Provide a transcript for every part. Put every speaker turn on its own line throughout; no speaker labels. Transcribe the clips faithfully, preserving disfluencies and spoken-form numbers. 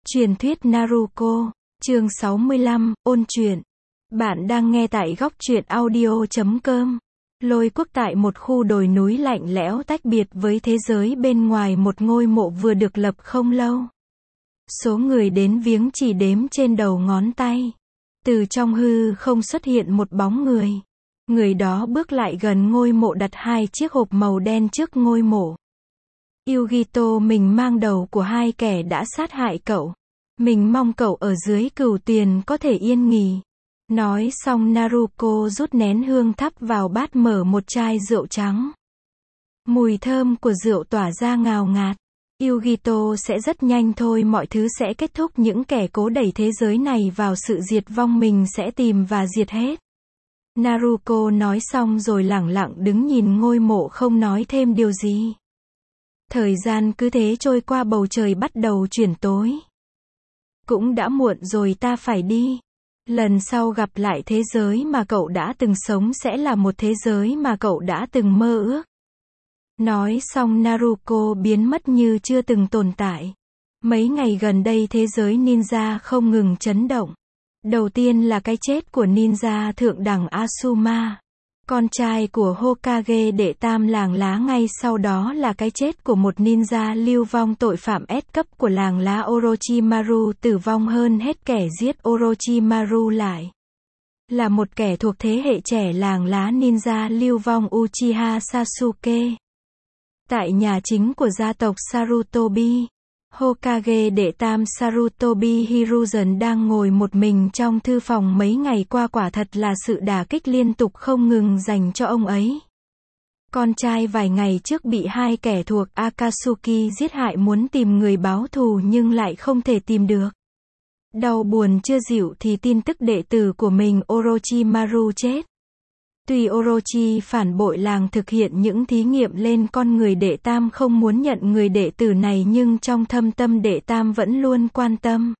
Truyền thuyết Naruto, chương sáu mươi lăm, ôn chuyện. Bạn đang nghe tại góc truyện audio chấm com. Lôi quốc tại một khu đồi núi lạnh lẽo tách biệt với thế giới bên ngoài một ngôi mộ vừa được lập không lâu. Số người đến viếng chỉ đếm trên đầu ngón tay. Từ trong hư không xuất hiện một bóng người. Người đó bước lại gần ngôi mộ đặt hai chiếc hộp màu đen trước ngôi mộ. Yugito, mình mang đầu của hai kẻ đã sát hại cậu. Mình mong cậu ở dưới cửu tiền có thể yên nghỉ. Nói xong Naruto rút nén hương thắp vào bát, mở một chai rượu trắng. Mùi thơm của rượu tỏa ra ngào ngạt. Yugito sẽ rất nhanh thôi, mọi thứ sẽ kết thúc, những kẻ cố đẩy thế giới này vào sự diệt vong mình sẽ tìm và diệt hết. Naruto nói xong rồi lẳng lặng đứng nhìn ngôi mộ không nói thêm điều gì. Thời gian cứ thế trôi qua, bầu trời bắt đầu chuyển tối. Cũng đã muộn rồi, ta phải đi. Lần sau gặp lại thế giới mà cậu đã từng sống sẽ là một thế giới mà cậu đã từng mơ ước. Nói xong Naruto biến mất như chưa từng tồn tại. Mấy ngày gần đây thế giới ninja không ngừng chấn động. Đầu tiên là cái chết của ninja thượng đẳng Asuma, con trai của Hokage đệ tam làng lá. Ngay sau đó là cái chết của một ninja lưu vong, tội phạm S cấp của làng lá Orochimaru, tử vong. Hơn hết, kẻ giết Orochimaru lại là một kẻ thuộc thế hệ trẻ làng lá ninja lưu vong, Uchiha Sasuke. Tại nhà chính của gia tộc Sarutobi, Hokage đệ tam Sarutobi Hiruzen đang ngồi một mình trong thư phòng. Mấy ngày qua quả thật là sự đả kích liên tục không ngừng dành cho ông ấy. Con trai vài ngày trước bị hai kẻ thuộc Akatsuki giết hại, muốn tìm người báo thù nhưng lại không thể tìm được. Đau buồn chưa dịu thì tin tức đệ tử của mình Orochimaru chết. Tuy Orochi phản bội làng thực hiện những thí nghiệm lên con người, đệ tam không muốn nhận người đệ tử này, nhưng trong thâm tâm đệ tam vẫn luôn quan tâm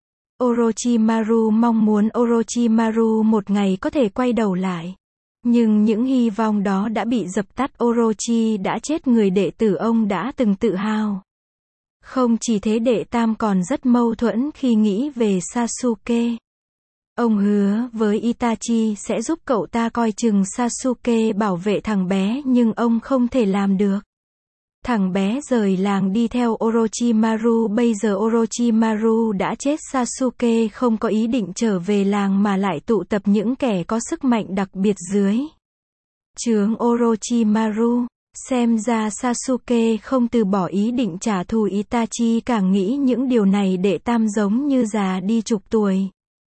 Orochimaru, mong muốn Orochimaru một ngày có thể quay đầu lại. Nhưng những hy vọng đó đã bị dập tắt. Orochi đã chết, người đệ tử ông đã từng tự hào. Không chỉ thế, đệ tam còn rất mâu thuẫn khi nghĩ về Sasuke. Ông hứa với Itachi sẽ giúp cậu ta coi chừng Sasuke, bảo vệ thằng bé, nhưng ông không thể làm được. Thằng bé rời làng đi theo Orochimaru, bây giờ Orochimaru đã chết, Sasuke không có ý định trở về làng mà lại tụ tập những kẻ có sức mạnh đặc biệt dưới trướng Orochimaru. Xem ra Sasuke không từ bỏ ý định trả thù. Itachi càng nghĩ những điều này, đệ tam giống như già đi chục tuổi.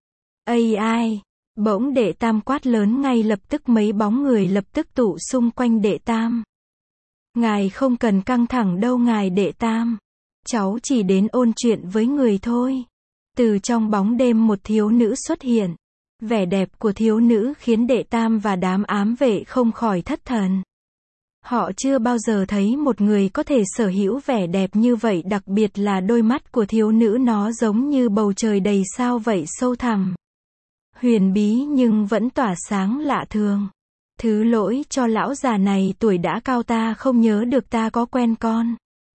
Ây ai! Bỗng đệ tam quát lớn, ngay lập tức mấy bóng người lập tức tụ xung quanh đệ tam. Ngài không cần căng thẳng đâu ngài đệ tam. Cháu chỉ đến ôn chuyện với người thôi. Từ trong bóng đêm một thiếu nữ xuất hiện. Vẻ đẹp của thiếu nữ khiến đệ tam và đám ám vệ không khỏi thất thần. Họ chưa bao giờ thấy một người có thể sở hữu vẻ đẹp như vậy, đặc biệt là đôi mắt của thiếu nữ, nó giống như bầu trời đầy sao vậy, sâu thẳm, huyền bí nhưng vẫn tỏa sáng lạ thường. Thứ lỗi cho lão già này, tuổi đã cao, ta không nhớ được ta có quen con.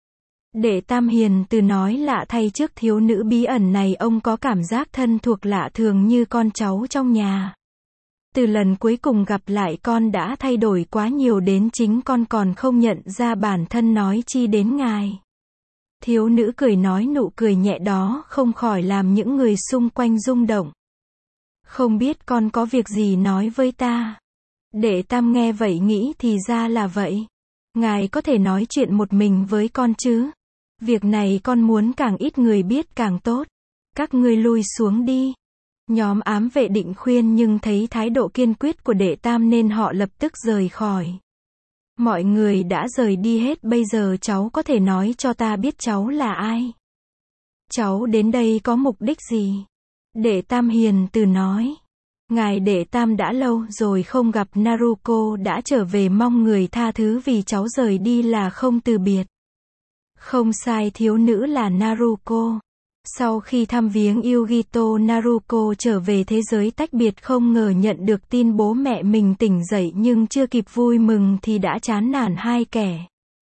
Đệ tam hiền từ nói, lạ thay, trước thiếu nữ bí ẩn này ông có cảm giác thân thuộc lạ thường như con cháu trong nhà. Từ lần cuối cùng gặp lại, con đã thay đổi quá nhiều đến chính con còn không nhận ra bản thân, nói chi đến ngài. Thiếu nữ cười nói, nụ cười nhẹ đó không khỏi làm những người xung quanh rung động. Không biết con có việc gì nói với ta? Đệ tam nghe vậy nghĩ thì ra là vậy. Ngài có thể nói chuyện một mình với con chứ? Việc này con muốn càng ít người biết càng tốt. Các ngươi lui xuống đi. Nhóm ám vệ định khuyên nhưng thấy thái độ kiên quyết của đệ tam nên họ lập tức rời khỏi. Mọi người đã rời đi hết, bây giờ cháu có thể nói cho ta biết cháu là ai? Cháu đến đây có mục đích gì? Đệ tam hiền từ nói. Ngài đệ tam đã lâu rồi không gặp, Naruto đã trở về, mong người tha thứ vì cháu rời đi là không từ biệt. Không sai, thiếu nữ là Naruto. Sau khi thăm viếng Yugito, Naruto trở về thế giới tách biệt, không ngờ nhận được tin bố mẹ mình tỉnh dậy, nhưng chưa kịp vui mừng thì đã chán nản hai kẻ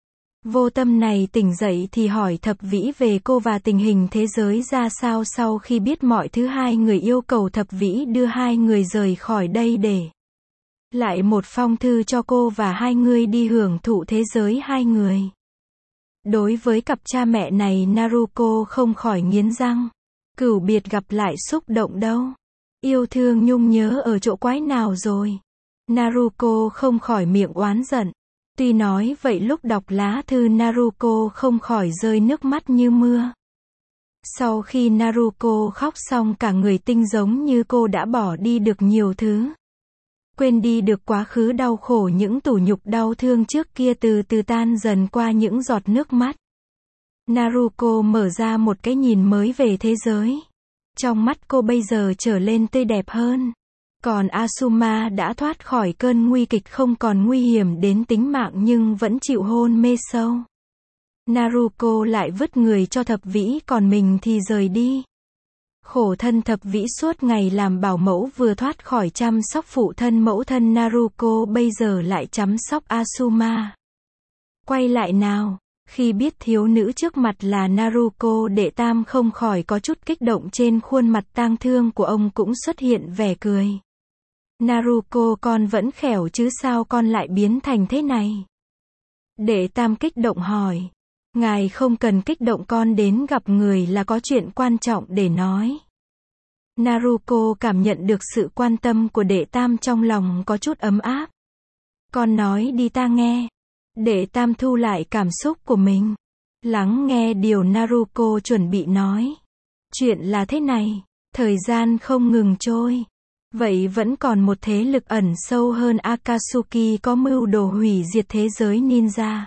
Vô tâm này tỉnh dậy thì hỏi Thập Vĩ về cô và tình hình thế giới ra sao sau khi biết mọi thứ. Hai người yêu cầu Thập Vĩ đưa hai người rời khỏi đây để lại một phong thư cho cô và hai người đi hưởng thụ thế giới hai người. Đối với cặp cha mẹ này, Naruko không khỏi nghiến răng. Cửu biệt gặp lại xúc động đâu. Yêu thương nhung nhớ ở chỗ quái nào rồi. Naruko không khỏi miệng oán giận. Tuy nói vậy lúc đọc lá thư Naruko không khỏi rơi nước mắt như mưa. Sau khi Naruko khóc xong cả người tinh giống như cô đã bỏ đi được nhiều thứ. Quên đi được quá khứ đau khổ, những tủi nhục đau thương trước kia từ từ tan dần qua những giọt nước mắt. Naruko mở ra một cái nhìn mới về thế giới. Trong mắt cô bây giờ trở lên tươi đẹp hơn. Còn Asuma đã thoát khỏi cơn nguy kịch, không còn nguy hiểm đến tính mạng nhưng vẫn chịu hôn mê sâu. Naruko lại vứt người cho Thập Vĩ, còn mình thì rời đi. Khổ thân Thập Vĩ suốt ngày làm bảo mẫu, vừa thoát khỏi chăm sóc phụ thân mẫu thân Naruko bây giờ lại chăm sóc Asuma. Quay lại nào. Khi biết thiếu nữ trước mặt là Naruko, Đệ Tam không khỏi có chút kích động, trên khuôn mặt tang thương của ông cũng xuất hiện vẻ cười. Naruko, con vẫn khẻo chứ sao con lại biến thành thế này? Đệ Tam kích động hỏi. Ngài không cần kích động, con đến gặp người là có chuyện quan trọng để nói. Naruko cảm nhận được sự quan tâm của Đệ Tam, trong lòng có chút ấm áp. Con nói đi ta nghe. Đệ Tam thu lại cảm xúc của mình. Lắng nghe điều Naruko chuẩn bị nói. Chuyện là thế này. Thời gian không ngừng trôi. Vậy vẫn còn một thế lực ẩn sâu hơn Akatsuki có mưu đồ hủy diệt thế giới ninja.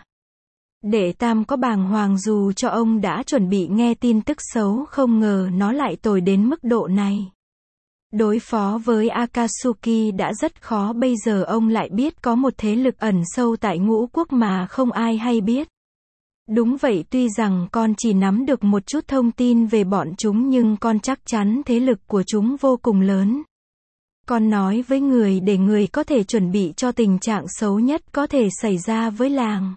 Đệ Tam có bàng hoàng dù cho ông đã chuẩn bị nghe tin tức xấu, không ngờ nó lại tồi đến mức độ này. Đối phó với Akatsuki đã rất khó, bây giờ ông lại biết có một thế lực ẩn sâu tại Ngũ Quốc mà không ai hay biết. Đúng vậy, tuy rằng con chỉ nắm được một chút thông tin về bọn chúng nhưng con chắc chắn thế lực của chúng vô cùng lớn. Con nói với người để người có thể chuẩn bị cho tình trạng xấu nhất có thể xảy ra với làng.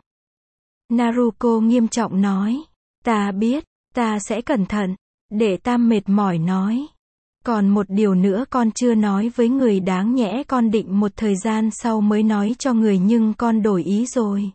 Naruko nghiêm trọng nói. Ta biết, ta sẽ cẩn thận. Đệ Tam mệt mỏi nói. Còn một điều nữa con chưa nói với người, đáng nhẽ con định một thời gian sau mới nói cho người nhưng con đổi ý rồi.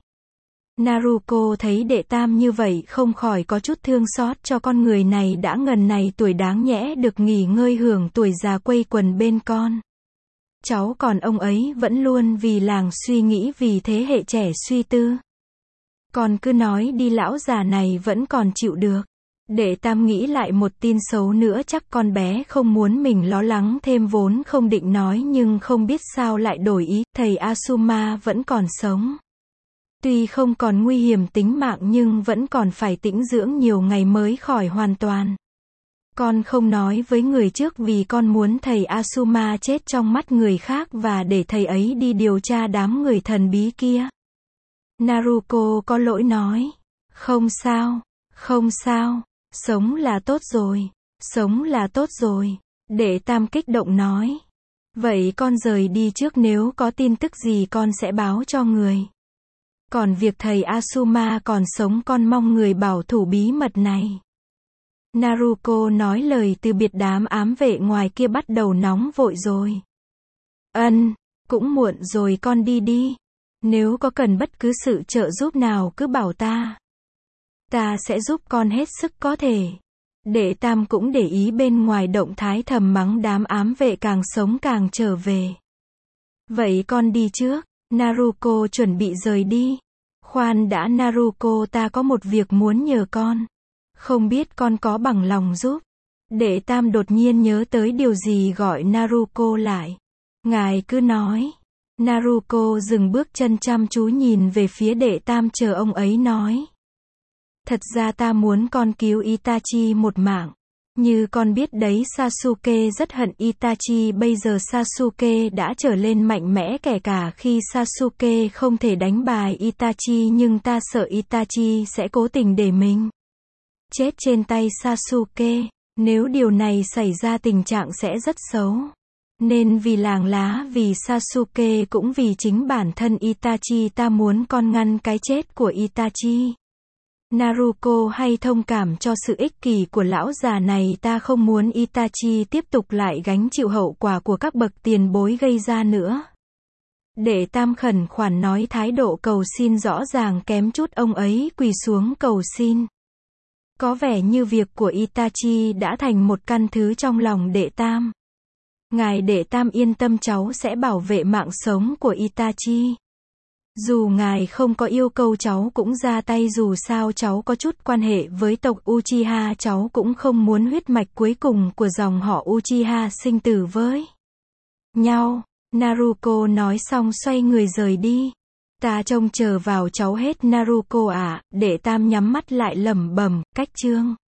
Naruko thấy Đệ Tam như vậy không khỏi có chút thương xót cho con người này, đã ngần này tuổi đáng nhẽ được nghỉ ngơi hưởng tuổi già quây quần bên con. Cháu còn ông ấy vẫn luôn vì làng suy nghĩ, vì thế hệ trẻ suy tư. Con cứ nói đi, lão già này vẫn còn chịu được. Đệ Tam nghĩ lại một tin xấu nữa, chắc con bé không muốn mình lo lắng thêm, vốn không định nói nhưng không biết sao lại đổi ý, thầy Asuma vẫn còn sống. Tuy không còn nguy hiểm tính mạng nhưng vẫn còn phải tĩnh dưỡng nhiều ngày mới khỏi hoàn toàn. Con không nói với người trước vì con muốn thầy Asuma chết trong mắt người khác và để thầy ấy đi điều tra đám người thần bí kia. Naruko có lỗi nói. Không sao, không sao, sống là tốt rồi, sống là tốt rồi. Đệ Tam kích động nói. Vậy con rời đi trước, nếu có tin tức gì con sẽ báo cho người. Còn việc thầy Asuma còn sống con mong người bảo thủ bí mật này. Naruko nói lời từ biệt, đám ám vệ ngoài kia bắt đầu nóng vội rồi. Ân, cũng muộn rồi, con đi đi. Nếu có cần bất cứ sự trợ giúp nào cứ bảo ta. Ta sẽ giúp con hết sức có thể. Đệ Tam cũng để ý bên ngoài động thái, thầm mắng đám ám vệ càng sống càng trở về. Vậy con đi trước. Naruko chuẩn bị rời đi. Khoan đã Naruko, ta có một việc muốn nhờ con. Không biết con có bằng lòng giúp. Đệ Tam đột nhiên nhớ tới điều gì gọi Naruko lại. Ngài cứ nói. Naruko dừng bước chân, chăm chú nhìn về phía Đệ Tam chờ ông ấy nói. Thật ra ta muốn con cứu Itachi một mạng. Như con biết đấy, Sasuke rất hận Itachi, bây giờ Sasuke đã trở lên mạnh mẽ, kể cả khi Sasuke không thể đánh bại Itachi nhưng ta sợ Itachi sẽ cố tình để mình chết trên tay Sasuke. Nếu điều này xảy ra tình trạng sẽ rất xấu. Nên vì làng lá, vì Sasuke cũng vì chính bản thân Itachi ta muốn con ngăn cái chết của Itachi. Naruto hay thông cảm cho sự ích kỷ của lão già này, ta không muốn Itachi tiếp tục lại gánh chịu hậu quả của các bậc tiền bối gây ra nữa. Đệ Tam khẩn khoản nói, thái độ cầu xin rõ ràng kém chút ông ấy quỳ xuống cầu xin. Có vẻ như việc của Itachi đã thành một căn thứ trong lòng Đệ Tam. Ngài Đệ Tam yên tâm, cháu sẽ bảo vệ mạng sống của Itachi. Dù ngài không có yêu cầu cháu cũng ra tay, dù sao cháu có chút quan hệ với tộc Uchiha, cháu cũng không muốn huyết mạch cuối cùng của dòng họ Uchiha sinh tử với nhau. Naruto nói xong xoay người rời đi. Ta trông chờ vào cháu hết Naruto à, Đệ Tam nhắm mắt lại lẩm bẩm, cách chương